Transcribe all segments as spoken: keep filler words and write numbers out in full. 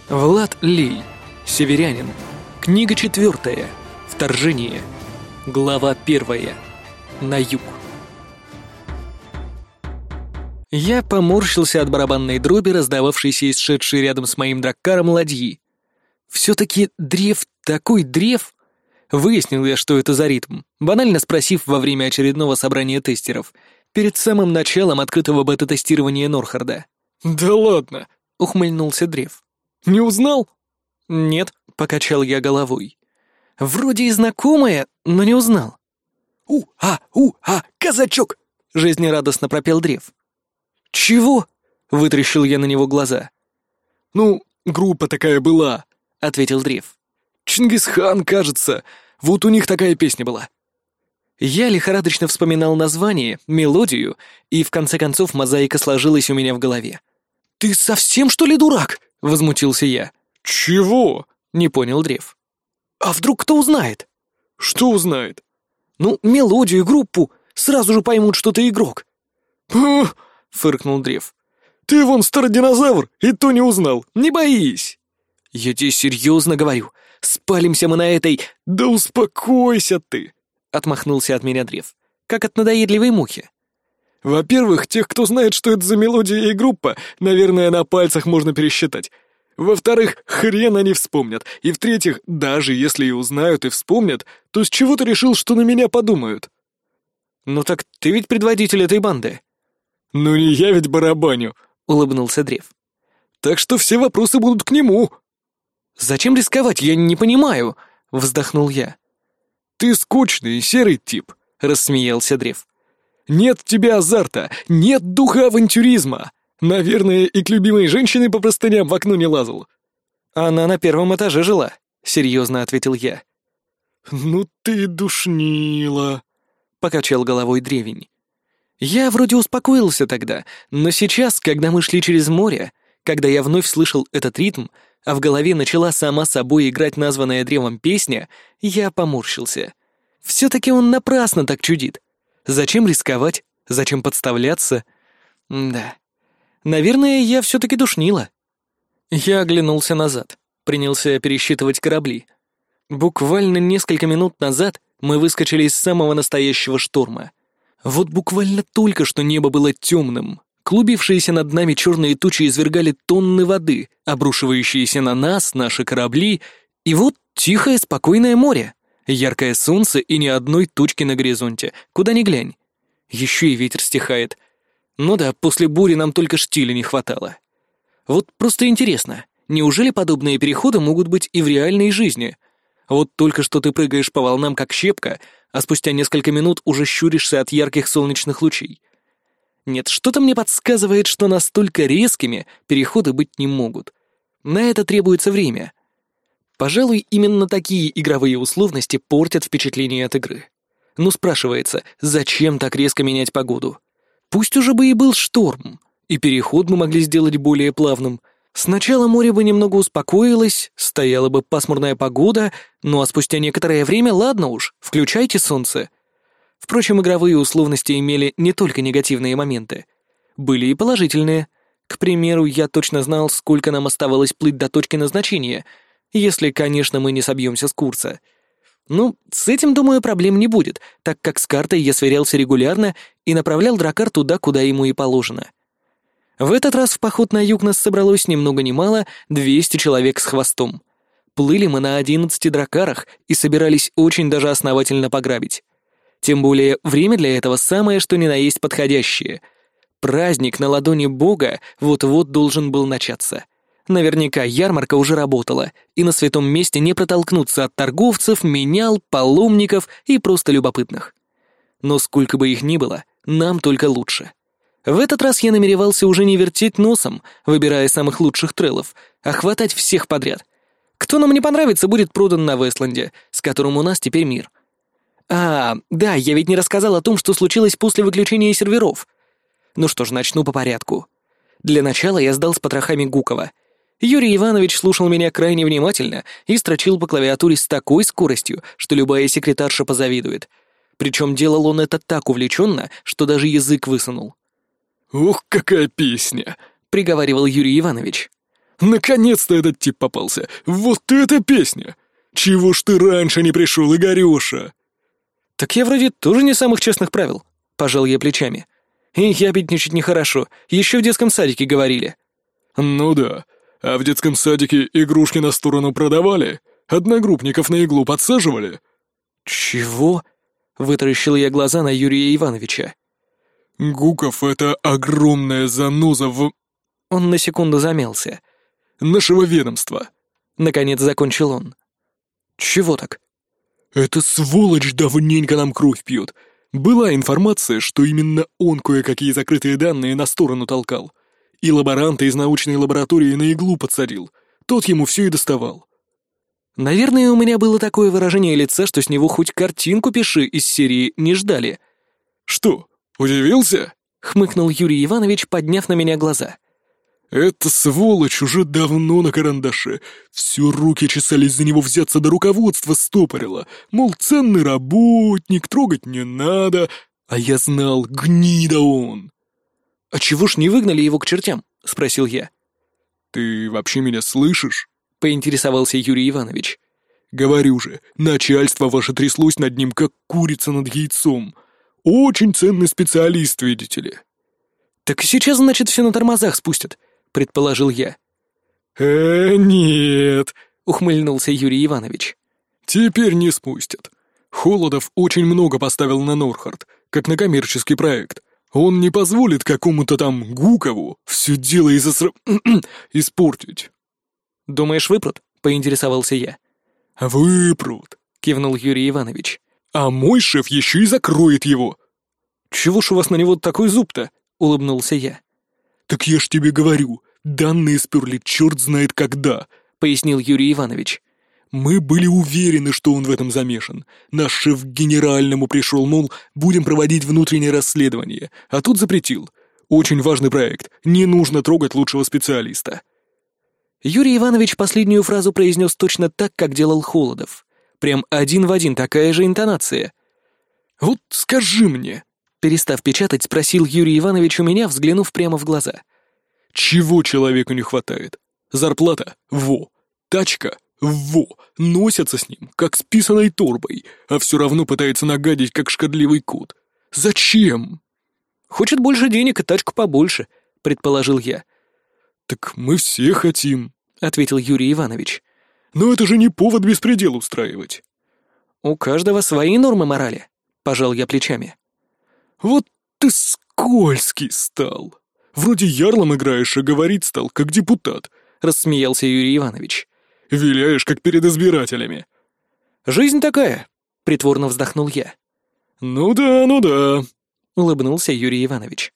Влад Лей. Северянин. Книга четвертая. Вторжение. Глава первая. На юг. Я поморщился от барабанной дроби, раздававшейся из шедшей рядом с моим драккаром ладьи. Все-таки древ такой древ. Выяснил я, что это за ритм, банально спросив во время очередного собрания тестеров, перед самым началом открытого бета-тестирования Норхарда. «Да ладно!» — ухмыльнулся древ. «Не узнал?» «Нет», — покачал я головой. «Вроде и знакомая, но не узнал». «У-а, у-а, казачок!» — жизнерадостно пропел древ. «Чего?» — вытрящил я на него глаза. «Ну, группа такая была», — ответил древ. «Чингисхан, кажется. Вот у них такая песня была». Я лихорадочно вспоминал название, мелодию, и в конце концов мозаика сложилась у меня в голове. «Ты совсем, что ли, дурак?» — возмутился я. «Чего?» — не понял древ. «А вдруг кто узнает?» «Что узнает?» «Ну, мелодию, группу. Сразу же поймут, что ты игрок». «Пух!» — фыркнул древ. «Ты вон стародинозавр, и то не узнал. Не боись!» «Я тебе серьезно говорю. Спалимся мы на этой...» «Да успокойся ты!» — отмахнулся от меня древ, как от надоедливой мухи. «Во-первых, тех, кто знает, что это за мелодия и группа, наверное, на пальцах можно пересчитать. Во-вторых, хрен они вспомнят. И в-третьих, даже если и узнают и вспомнят, то с чего ты решил, что на меня подумают?» «Ну так ты ведь предводитель этой банды». «Ну не я ведь барабаню», — улыбнулся древ. «Так что все вопросы будут к нему». «Зачем рисковать, я не понимаю», — вздохнул я. «Ты скучный, серый тип», — рассмеялся древ. «Нет в тебе азарта, нет духа авантюризма. Наверное, и к любимой женщине по простыням в окно не лазал». «Она на первом этаже жила», — серьезно ответил я. «Ну ты душнила», — покачал головой древень. Я вроде успокоился тогда, но сейчас, когда мы шли через море, когда я вновь слышал этот ритм, а в голове начала сама собой играть названная древом песня, я поморщился. Все-таки он напрасно так чудит. Зачем рисковать? Зачем подставляться? Да. Наверное, я все-таки душнила. Я оглянулся назад, принялся пересчитывать корабли. Буквально несколько минут назад мы выскочили из самого настоящего шторма. Вот буквально только что небо было темным. Клубившиеся над нами черные тучи извергали тонны воды, обрушивающиеся на нас, наши корабли, и вот тихое, спокойное море, яркое солнце и ни одной тучки на горизонте, куда ни глянь. Еще и ветер стихает. Ну да, после бури нам только штиля не хватало. Вот просто интересно, неужели подобные переходы могут быть и в реальной жизни? Вот только что ты прыгаешь по волнам как щепка, а спустя несколько минут уже щуришься от ярких солнечных лучей. Нет, что-то мне подсказывает, что настолько резкими переходы быть не могут. На это требуется время. Пожалуй, именно такие игровые условности портят впечатление от игры. Ну, спрашивается, зачем так резко менять погоду? Пусть уже бы и был шторм, и переход мы могли сделать более плавным. Сначала море бы немного успокоилось, стояла бы пасмурная погода, ну а спустя некоторое время, ладно уж, включайте солнце. Впрочем, игровые условности имели не только негативные моменты. Были и положительные. К примеру, я точно знал, сколько нам оставалось плыть до точки назначения, если, конечно, мы не собьемся с курса. Ну, с этим, думаю, проблем не будет, так как с картой я сверялся регулярно и направлял драккар туда, куда ему и положено. В этот раз в поход на юг нас собралось ни много ни мало двести человек с хвостом. Плыли мы на одиннадцати драккарах и собирались очень даже основательно пограбить. Тем более, время для этого самое что ни на есть подходящее. Праздник на ладони бога вот-вот должен был начаться. Наверняка ярмарка уже работала, и на святом месте не протолкнуться от торговцев, менял, паломников и просто любопытных. Но сколько бы их ни было, нам только лучше. В этот раз я намеревался уже не вертеть носом, выбирая самых лучших треллов, а хватать всех подряд. Кто нам не понравится, будет продан на Вестланде, с которым у нас теперь мир. А, да, я ведь не рассказал о том, что случилось после выключения серверов. Ну что ж, начну по порядку. Для начала я сдал с потрохами Гукова. Юрий Иванович слушал меня крайне внимательно и строчил по клавиатуре с такой скоростью, что любая секретарша позавидует. Причем делал он это так увлеченно, что даже язык высунул. «Ух, какая песня!» — приговаривал Юрий Иванович. Наконец-то этот тип попался! Вот эта песня! Чего ж ты раньше не пришел, Игорёша?» «Так я вроде тоже не самых честных правил», — пожал я плечами. «И ябедничать нехорошо, еще в детском садике говорили». «Ну да, а в детском садике игрушки на сторону продавали? Одногруппников на иглу подсаживали?» «Чего?» — вытаращил я глаза на Юрия Ивановича. «Гуков — это огромная заноза в...» Он на секунду замялся. «Нашего ведомства». Наконец закончил он. «Чего так?» «Эта сволочь давненько нам кровь пьет. Была информация, что именно он кое-какие закрытые данные на сторону толкал. И лаборанта из научной лаборатории на иглу подсадил. Тот ему все и доставал». Наверное, у меня было такое выражение лица, что с него хоть картинку пиши из серии не ждали. «Что, удивился?» — хмыкнул Юрий Иванович, подняв на меня глаза. «Эта сволочь уже давно на карандаше. Все руки чесались за него взяться, до руководства стопорило. Мол, ценный работник, трогать не надо. А я знал, гнида он». «А чего ж не выгнали его к чертям?» — спросил я. «Ты вообще меня слышишь?» — поинтересовался Юрий Иванович. «Говорю же, начальство ваше тряслось над ним, как курица над яйцом. Очень ценный специалист, видите ли». «Так сейчас, значит, все на тормозах спустят», — предположил я. «Э, нет», — ухмыльнулся Юрий Иванович. «Теперь не спустят. Холодов очень много поставил на Норхард, как на коммерческий проект. Он не позволит какому-то там Гукову все дело из-за сра... испортить». «Думаешь, выпрут?» — поинтересовался я. «Выпрут», — кивнул Юрий Иванович. «А мой шеф еще и закроет его». «Чего ж у вас на него такой зуб-то?» — улыбнулся я. «Так я ж тебе говорю, данные сперли черт знает когда», — пояснил Юрий Иванович. «Мы были уверены, что он в этом замешан. Наш шеф к генеральному пришел, мол, будем проводить внутреннее расследование, а тут запретил. Очень важный проект, не нужно трогать лучшего специалиста». Юрий Иванович последнюю фразу произнес точно так, как делал Холодов. Прям один в один такая же интонация. «Вот скажи мне», — перестав печатать, спросил Юрий Иванович у меня, взглянув прямо в глаза. «Чего человеку не хватает? Зарплата? Во. Тачка? Во. Носятся с ним, как с писаной торбой, а все равно пытается нагадить, как шкодливый кот. Зачем?» «Хочет больше денег и тачку побольше», — предположил я. «Так мы все хотим», — ответил Юрий Иванович. «Но это же не повод беспредел устраивать». «У каждого свои нормы морали», — пожал я плечами. «Вот ты скользкий стал. Вроде ярлом играешь, а говорить стал, как депутат», — рассмеялся Юрий Иванович. «Виляешь, как перед избирателями». «Жизнь такая», — притворно вздохнул я. «Ну да, ну да», — улыбнулся Юрий Иванович.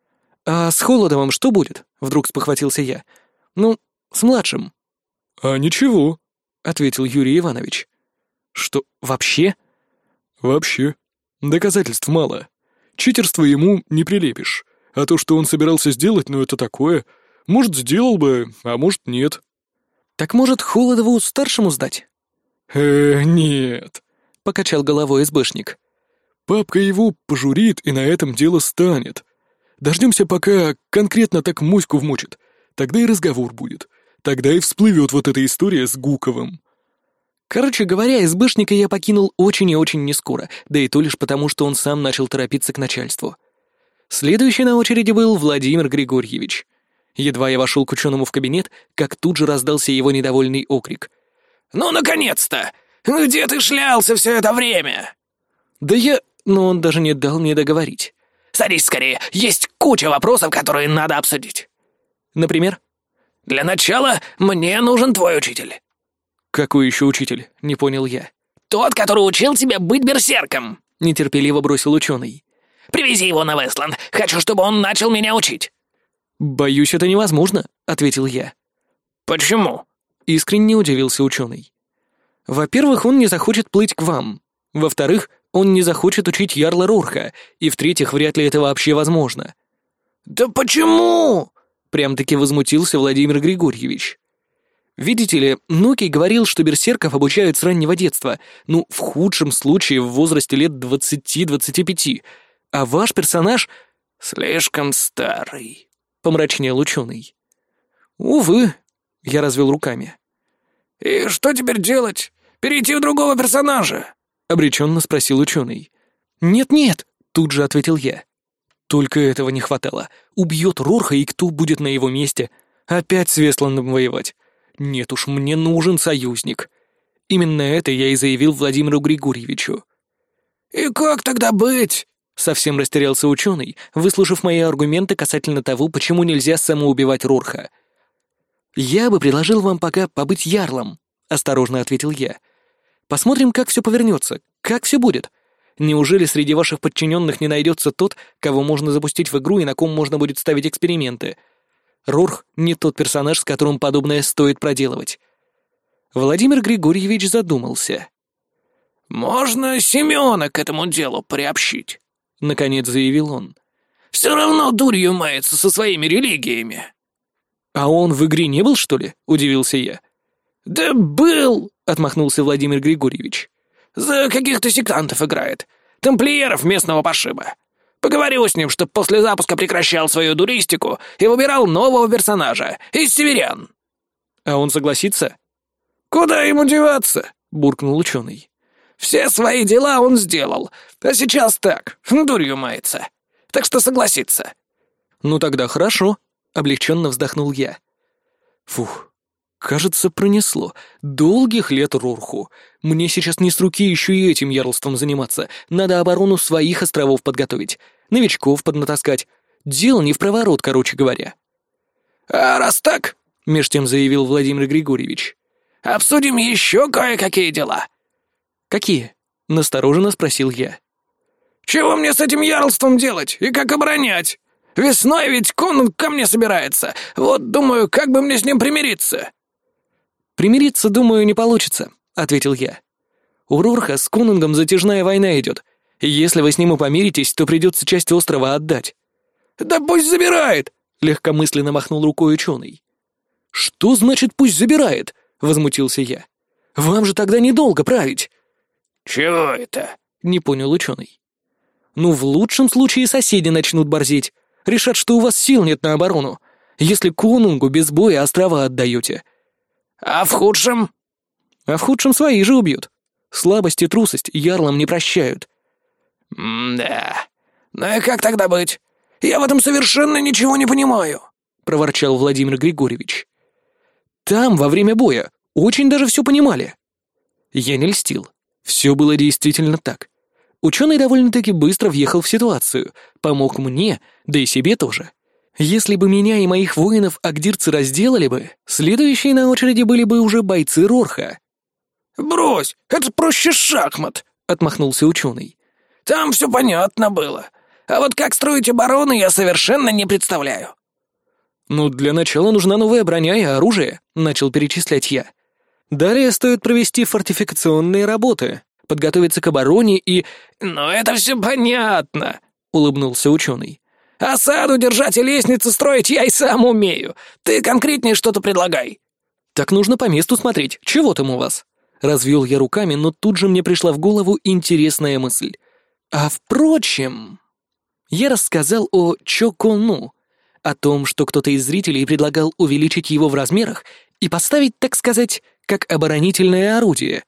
«А с Холодовым что будет?» — вдруг спохватился я. «Ну, с младшим». «А ничего», — ответил Юрий Иванович. «Что, вообще?» «Вообще. Доказательств мало. Читерство ему не прилепишь. А то, что он собирался сделать, ну это такое. Может, сделал бы, а может, нет». «Так, может, Холодову старшему сдать?» «Э, нет», — покачал головой СБшник. «Папка его пожурит, и на этом дело станет. Дождемся, пока конкретно так моську вмочит. Тогда и разговор будет. Тогда и всплывет вот эта история с Гуковым». Короче говоря, СБшника я покинул очень и очень нескоро, да и то лишь потому, что он сам начал торопиться к начальству. Следующий на очереди был Владимир Григорьевич. Едва я вошел к ученому в кабинет, как тут же раздался его недовольный окрик. «Ну, наконец-то! Где ты шлялся все это время?» «Да я...» Но он даже не дал мне договорить. «Садись скорее, есть куча вопросов, которые надо обсудить». «Например?» «Для начала мне нужен твой учитель». «Какой еще учитель?» — не понял я. «Тот, который учил тебя быть берсерком», — нетерпеливо бросил ученый. «Привези его на Вестланд. Хочу, чтобы он начал меня учить». «Боюсь, это невозможно», — ответил я. «Почему?» — искренне удивился ученый. «Во-первых, он не захочет плыть к вам. Во-вторых, он не захочет учить Ярла Рорха. И в-третьих, вряд ли это вообще возможно». «Да почему?» — прям-таки возмутился Владимир Григорьевич. «Видите ли, Нокий говорил, что берсерков обучают с раннего детства, ну, в худшем случае в возрасте лет двадцати-двадцати пяти, а ваш персонаж...» «Слишком старый», — помрачнел ученый. «Увы», Я развел руками. «И что теперь делать? Перейти в другого персонажа?» — обреченно спросил ученый. «Нет-нет», — тут же ответил я. Только этого не хватало. Убьет Рорха, и кто будет на его месте? Опять с Вестландом воевать? Нет уж, мне нужен союзник. Именно это я и заявил Владимиру Григорьевичу. «И как тогда быть?» — совсем растерялся ученый, выслушав мои аргументы касательно того, почему нельзя самоубивать Рорха. «Я бы предложил вам пока побыть ярлом», — осторожно ответил я. «Посмотрим, как все повернется, как все будет. Неужели среди ваших подчиненных не найдется тот, кого можно запустить в игру и на ком можно будет ставить эксперименты? Рорх не тот персонаж, с которым подобное стоит проделывать». Владимир Григорьевич задумался. «Можно Семёна к этому делу приобщить», — наконец заявил он. «Все равно дурью мается со своими религиями». «А он в игре не был, что ли?» — удивился я. «Да был», — отмахнулся Владимир Григорьевич. «За каких-то сектантов играет. Тамплиеров местного пошиба. Поговорю с ним, чтоб после запуска прекращал свою дуристику и выбирал нового персонажа из северян». «А он согласится?» «Куда ему деваться?» — буркнул ученый. «Все свои дела он сделал, а сейчас так, дурью мается. Так что согласится». «Ну тогда хорошо», — облегченно вздохнул я. Фух, кажется, пронесло. Долгих лет Рорху. Мне сейчас не с руки еще и этим ярлством заниматься. Надо оборону своих островов подготовить, новичков поднатаскать. Дело не в проворот, короче говоря. «А раз так», — меж тем заявил Владимир Григорьевич, — «обсудим еще кое-какие дела». «Какие?» — настороженно спросил я. «Чего мне с этим ярлством делать и как оборонять? Весной ведь конунг ко мне собирается. Вот думаю, как бы мне с ним примириться». «Примириться, думаю, не получится», — ответил я. «У Рорха с конунгом затяжная война идет. Если вы с ним и помиритесь, то придется часть острова отдать». «Да пусть забирает!» — легкомысленно махнул рукой ученый. «Что значит «пусть забирает»?» — возмутился я. «Вам же тогда недолго править». «Чего это?» — не понял ученый. «Ну, в лучшем случае соседи начнут борзеть. Решат, что у вас сил нет на оборону, если конунгу без боя острова отдаете». «А в худшем?» «А в худшем свои же убьют. Слабость и трусость ярлам не прощают». «М-да. Ну и как тогда быть? Я в этом совершенно ничего не понимаю», — проворчал Владимир Григорьевич. «Там, во время боя, очень даже все понимали». Я не льстил. Все было действительно так. Ученый довольно-таки быстро въехал в ситуацию, помог мне, да и себе тоже. Если бы меня и моих воинов агдирцы разделали бы, следующие на очереди были бы уже бойцы Рорха. «Брось, это проще шахмат», — отмахнулся ученый. «Там все понятно было. А вот как строить оборону, я совершенно не представляю». «Ну, для начала нужна новая броня и оружие», — начал перечислять я. «Далее стоит провести фортификационные работы, подготовиться к обороне и...» «Ну, это все понятно», — улыбнулся ученый. «Осаду держать и лестницы строить я и сам умею. Ты конкретнее что-то предлагай». «Так нужно по месту смотреть. Чего там у вас?» Развел я руками, но тут же мне пришла в голову интересная мысль. «А впрочем...» Я рассказал о Чокону, о том, что кто-то из зрителей предлагал увеличить его в размерах и поставить, так сказать, как оборонительное орудие.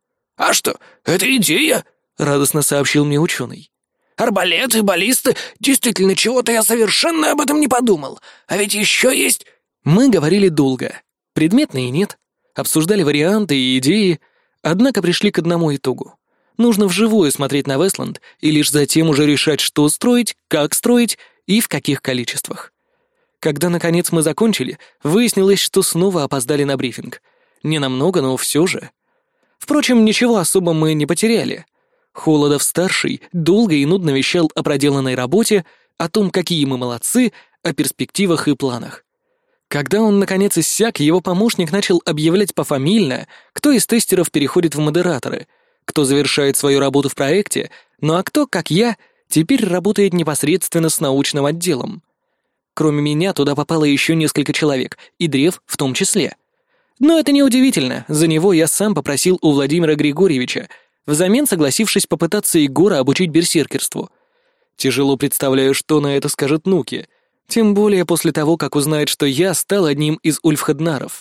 «А что, это идея?» — радостно сообщил мне ученый. «Арбалеты, баллисты, действительно, чего-то я совершенно об этом не подумал. А ведь еще есть...» Мы говорили долго. Предметно и нет. Обсуждали варианты и идеи, однако пришли к одному итогу. Нужно вживую смотреть на Вестланд и лишь затем уже решать, что строить, как строить и в каких количествах. Когда, наконец, мы закончили, выяснилось, что снова опоздали на брифинг. Ненамного, но все же. Впрочем, ничего особо мы не потеряли. Холодов-старший долго и нудно вещал о проделанной работе, о том, какие мы молодцы, о перспективах и планах. Когда он, наконец, иссяк, его помощник начал объявлять пофамильно, кто из тестеров переходит в модераторы, кто завершает свою работу в проекте, ну а кто, как я, теперь работает непосредственно с научным отделом. Кроме меня туда попало еще несколько человек, и Древ в том числе. Но это неудивительно, за него я сам попросил у Владимира Григорьевича, взамен согласившись попытаться Егора обучить берсеркерству. Тяжело представляю, что на это скажет Нуки, тем более после того, как узнает, что я стал одним из ульфхеднаров.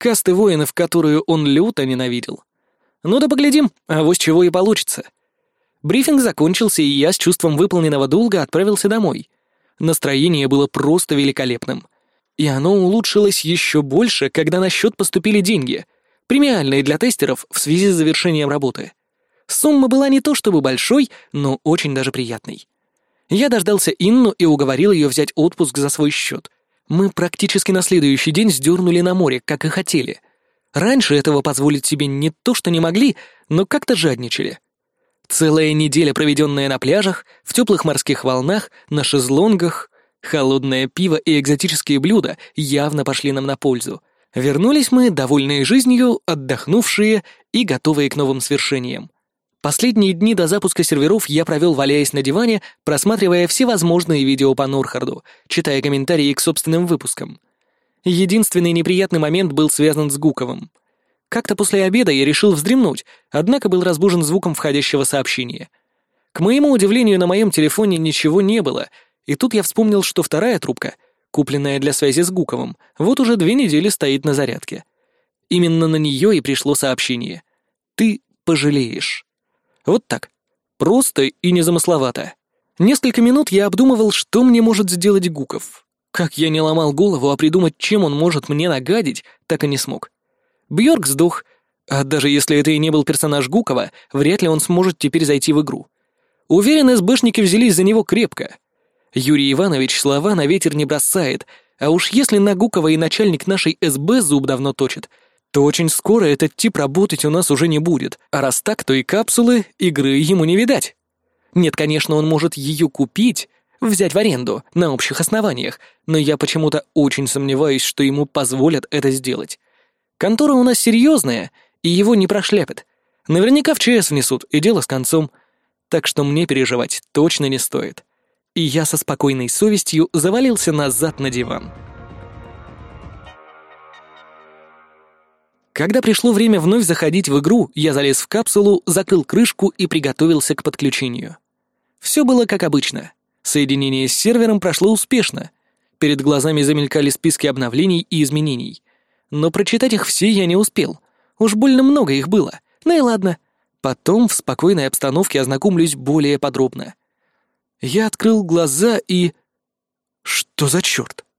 касты воинов, которую он люто ненавидел. Ну да поглядим, авось чего и получится. Брифинг закончился, и я с чувством выполненного долга отправился домой. Настроение было просто великолепным. И оно улучшилось еще больше, когда на счет поступили деньги, премиальные для тестеров в связи с завершением работы. Сумма была не то чтобы большой, но очень даже приятной. Я дождался Инну и уговорил ее взять отпуск за свой счет. Мы практически на следующий день сдернули на море, как и хотели. Раньше этого позволить себе не то что не могли, но как-то жадничали. Целая неделя, проведенная на пляжах, в теплых морских волнах, на шезлонгах, холодное пиво и экзотические блюда явно пошли нам на пользу. Вернулись мы, довольные жизнью, отдохнувшие и готовые к новым свершениям. Последние дни до запуска серверов я провел, валяясь на диване, просматривая всевозможные видео по Норхарду, читая комментарии к собственным выпускам. Единственный неприятный момент был связан с Гуковым. Как-то после обеда я решил вздремнуть, однако был разбужен звуком входящего сообщения. К моему удивлению, на моем телефоне ничего не было, и тут я вспомнил, что вторая трубка, купленная для связи с Гуковым, вот уже две недели стоит на зарядке. Именно на нее и пришло сообщение. «Ты пожалеешь». Вот так. Просто и незамысловато. Несколько минут я обдумывал, что мне может сделать Гуков. Как я не ломал голову, а придумать, чем он может мне нагадить, так и не смог. Бьорк сдох, а даже если это и не был персонаж Гукова, вряд ли он сможет теперь зайти в игру. Уверен, СБшники взялись за него крепко. Юрий Иванович слова на ветер не бросает, а уж если на Гукова и начальник нашей СБ зуб давно точит, то очень скоро этот тип работать у нас уже не будет, а раз так, то и капсулы игры ему не видать. Нет, конечно, он может ее купить, взять в аренду на общих основаниях, но я почему-то очень сомневаюсь, что ему позволят это сделать. Контора у нас серьезная, и его не прошляпят. Наверняка в ЧС внесут, и дело с концом. Так что мне переживать точно не стоит. И я со спокойной совестью завалился назад на диван. Когда пришло время вновь заходить в игру, я залез в капсулу, закрыл крышку и приготовился к подключению. Все было как обычно. Соединение с сервером прошло успешно. Перед глазами замелькали списки обновлений и изменений. Но прочитать их все я не успел. Уж больно много их было. Ну и ладно. Потом в спокойной обстановке ознакомлюсь более подробно. Я открыл глаза и... Что за черт?